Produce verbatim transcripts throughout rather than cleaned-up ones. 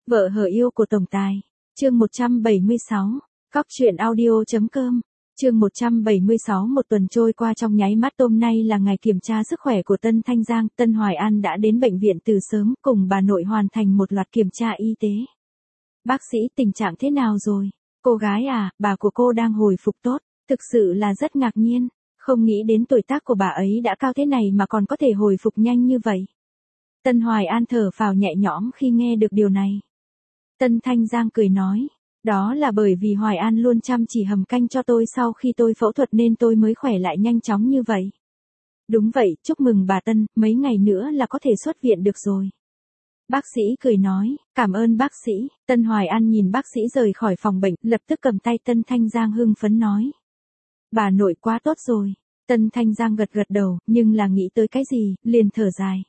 Vợ hờ yêu của tổng tài. Chương một trăm bảy mươi sáu. Cóc truyện audio.com. Chương một trăm bảy mươi sáu. Một tuần trôi qua trong nháy mắt. Hôm nay là ngày kiểm tra sức khỏe của Tân Thanh Giang. Tân Hoài An đã đến bệnh viện từ sớm cùng bà nội hoàn thành một loạt kiểm tra y tế. Bác sĩ, tình trạng thế nào rồi? Cô gái à, bà của cô đang hồi phục tốt. Thực sự là rất ngạc nhiên. Không nghĩ đến tuổi tác của bà ấy đã cao thế này mà còn có thể hồi phục nhanh như vậy. Tân Hoài An thở phào nhẹ nhõm khi nghe được điều này. Tân Thanh Giang cười nói, đó là bởi vì Hoài An luôn chăm chỉ hầm canh cho tôi sau khi tôi phẫu thuật nên tôi mới khỏe lại nhanh chóng như vậy. Đúng vậy, chúc mừng bà Tân, mấy ngày nữa là có thể xuất viện được rồi. Bác sĩ cười nói, cảm ơn bác sĩ. Tân Hoài An nhìn bác sĩ rời khỏi phòng bệnh, lập tức cầm tay Tân Thanh Giang hưng phấn nói. Bà nội quá tốt rồi. Tân Thanh Giang gật gật đầu, nhưng là nghĩ tới cái gì, liền thở dài.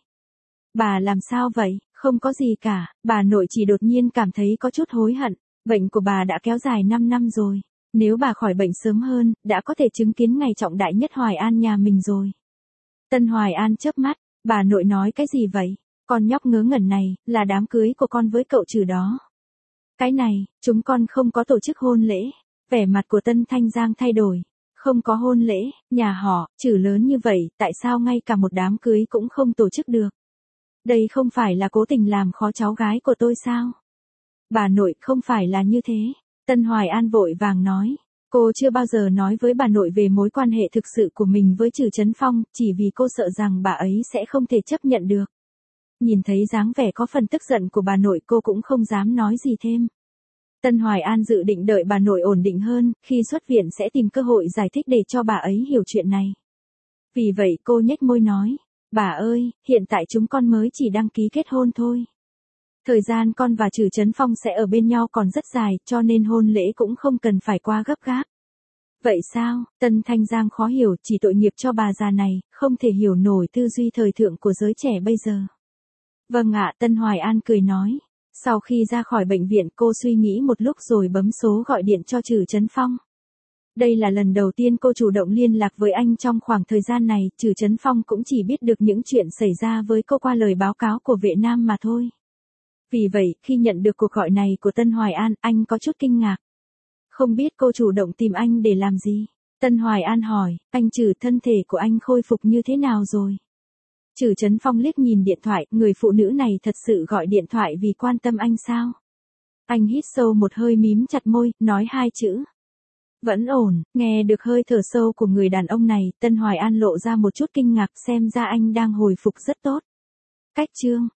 Bà làm sao vậy? Không có gì cả, bà nội chỉ đột nhiên cảm thấy có chút hối hận. Bệnh của bà đã kéo dài năm năm rồi. Nếu bà khỏi bệnh sớm hơn, đã có thể chứng kiến ngày trọng đại nhất Hoài An nhà mình rồi. Tân Hoài An chớp mắt, bà nội nói cái gì vậy? Con nhóc ngớ ngẩn này, là đám cưới của con với cậu Trừ đó. Cái này, chúng con không có tổ chức hôn lễ. Vẻ mặt của Tân Thanh Giang thay đổi. Không có hôn lễ, nhà họ, Trừ lớn như vậy, tại sao ngay cả một đám cưới cũng không tổ chức được? Đây không phải là cố tình làm khó cháu gái của tôi sao? Bà nội, không phải là như thế. Tân Hoài An vội vàng nói. Cô chưa bao giờ nói với bà nội về mối quan hệ thực sự của mình với Trừ Chấn Phong, chỉ vì cô sợ rằng bà ấy sẽ không thể chấp nhận được. Nhìn thấy dáng vẻ có phần tức giận của bà nội, cô cũng không dám nói gì thêm. Tân Hoài An dự định đợi bà nội ổn định hơn, khi xuất viện sẽ tìm cơ hội giải thích để cho bà ấy hiểu chuyện này. Vì vậy cô nhếch môi nói. Bà ơi, hiện tại chúng con mới chỉ đăng ký kết hôn thôi. Thời gian con và Trừ Chấn Phong sẽ ở bên nhau còn rất dài, cho nên hôn lễ cũng không cần phải qua gấp gáp. Vậy sao? Tân Thanh Giang khó hiểu, chỉ tội nghiệp cho bà già này, không thể hiểu nổi tư duy thời thượng của giới trẻ bây giờ. Vâng ạ, Tân Hoài An cười nói. Sau khi ra khỏi bệnh viện cô suy nghĩ một lúc rồi bấm số gọi điện cho Trừ Chấn Phong. Đây là lần đầu tiên cô chủ động liên lạc với anh trong khoảng thời gian này, Trừ Chấn Phong cũng chỉ biết được những chuyện xảy ra với cô qua lời báo cáo của vệ nam mà thôi. Vì vậy, khi nhận được cuộc gọi này của Tân Hoài An, anh có chút kinh ngạc. Không biết cô chủ động tìm anh để làm gì? Tân Hoài An hỏi, anh Trừ, thân thể của anh khôi phục như thế nào rồi? Trừ Chấn Phong liếc nhìn điện thoại, người phụ nữ này thật sự gọi điện thoại vì quan tâm anh sao? Anh hít sâu một hơi mím chặt môi, nói hai chữ. Vẫn ổn. Nghe được hơi thở sâu của người đàn ông này, Tân Hoài An lộ ra một chút kinh ngạc, xem ra anh đang hồi phục rất tốt. Cách chương.